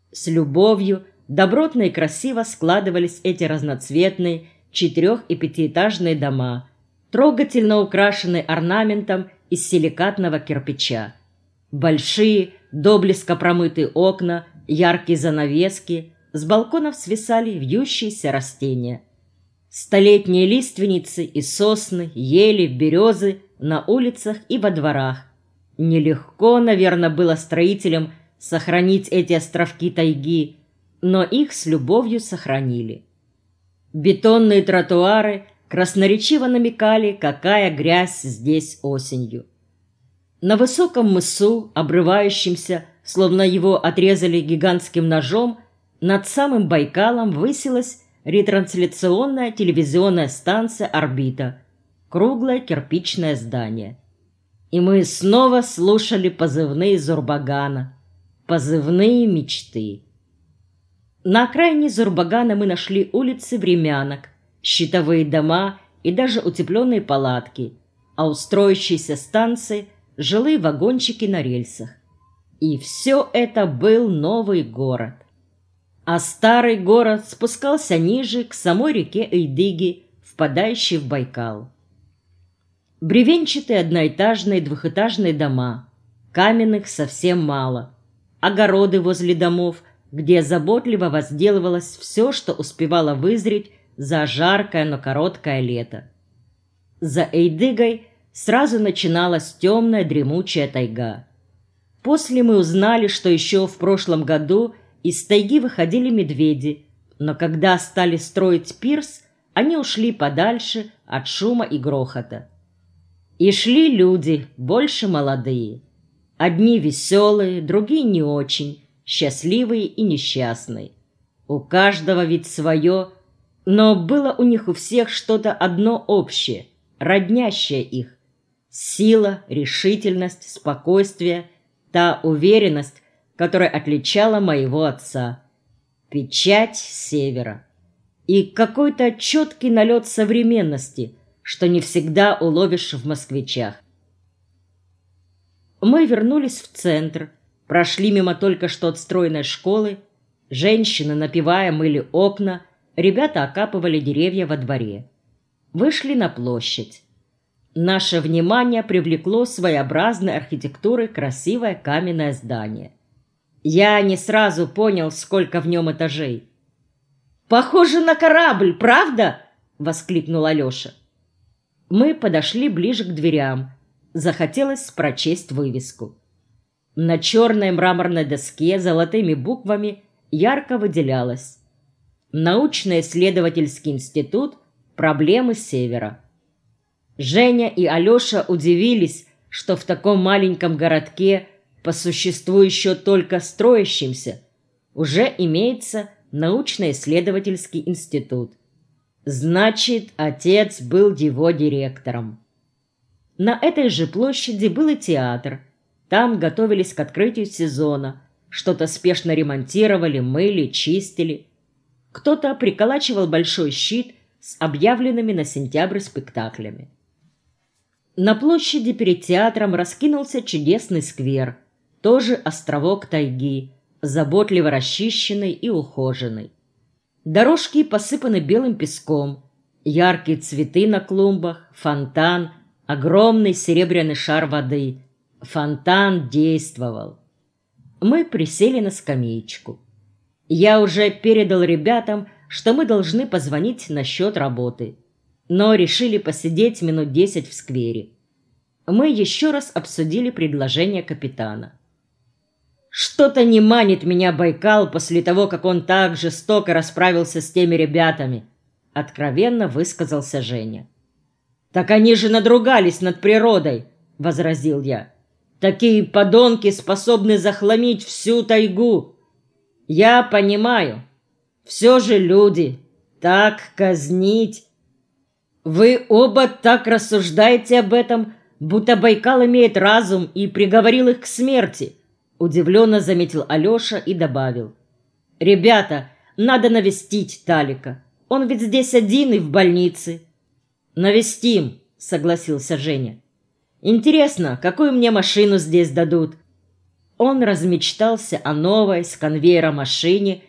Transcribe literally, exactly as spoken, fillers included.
С любовью, добротно и красиво складывались эти разноцветные четырех- и пятиэтажные дома, трогательно украшенные орнаментом из силикатного кирпича. Большие, до блеска промытые окна, яркие занавески, с балконов свисали вьющиеся растения. Столетние лиственницы и сосны, ели, березы на улицах и во дворах. Нелегко, наверное, было строителям сохранить эти островки тайги, но их с любовью сохранили. Бетонные тротуары красноречиво намекали, какая грязь здесь осенью. На высоком мысу, обрывающемся, словно его отрезали гигантским ножом, над самым Байкалом высилась ретрансляционная телевизионная станция «Орбита», круглое кирпичное здание. И мы снова слушали позывные Зурбагана, позывные мечты. На окраине Зурбагана мы нашли улицы времянок, щитовые дома и даже утепленные палатки, а у строящейся станции – жилые вагончики на рельсах. И все это был новый город. А старый город спускался ниже, к самой реке Эйдыги, впадающей в Байкал. Бревенчатые одноэтажные двухэтажные дома, каменных совсем мало, огороды возле домов, где заботливо возделывалось все, что успевало вызреть за жаркое, но короткое лето. За Эйдыгой сразу начиналась темная дремучая тайга. После мы узнали, что еще в прошлом году из тайги выходили медведи, но когда стали строить пирс, они ушли подальше от шума и грохота. И шли люди, больше молодые. Одни веселые, другие не очень, счастливые и несчастные. У каждого ведь свое, но было у них у всех что-то одно общее, роднящее их. Сила, решительность, спокойствие, та уверенность, которая отличала моего отца. Печать севера. И какой-то четкий налет современности, что не всегда уловишь в москвичах. Мы вернулись в центр, прошли мимо только что отстроенной школы, женщины, напевая, мыли окна, ребята окапывали деревья во дворе. Вышли на площадь. Наше внимание привлекло своеобразной архитектурой красивое каменное здание. Я не сразу понял, сколько в нем этажей. «Похоже на корабль, правда?» — воскликнул Алеша. Мы подошли ближе к дверям. Захотелось прочесть вывеску. На черной мраморной доске золотыми буквами ярко выделялось: «Научно-исследовательский институт. Проблемы Севера». Женя и Алеша удивились, что в таком маленьком городке, по существу еще только строящемся, уже имеется научно-исследовательский институт. Значит, отец был его директором. На этой же площади был и театр. Там готовились к открытию сезона. Что-то спешно ремонтировали, мыли, чистили. Кто-то приколачивал большой щит с объявленными на сентябрь спектаклями. На площади перед театром раскинулся чудесный сквер, тоже островок тайги, заботливо расчищенный и ухоженный. Дорожки посыпаны белым песком, яркие цветы на клумбах, фонтан, огромный серебряный шар воды. Фонтан действовал. Мы присели на скамеечку. Я уже передал ребятам, что мы должны позвонить насчет работы, но решили посидеть минут десять в сквере. Мы еще раз обсудили предложение капитана. «Что-то не манит меня Байкал после того, как он так жестоко расправился с теми ребятами», — откровенно высказался Женя. «Так они же надругались над природой», — возразил я. «Такие подонки способны захламить всю тайгу». «Я понимаю. Все же люди. Так казнить...» «Вы оба так рассуждаете об этом, будто Байкал имеет разум и приговорил их к смерти», — удивленно заметил Алеша и добавил. «Ребята, надо навестить Талика. Он ведь здесь один и в больнице». «Навестим», — согласился Женя. «Интересно, какую мне машину здесь дадут?» он размечтался о новой с конвейера машине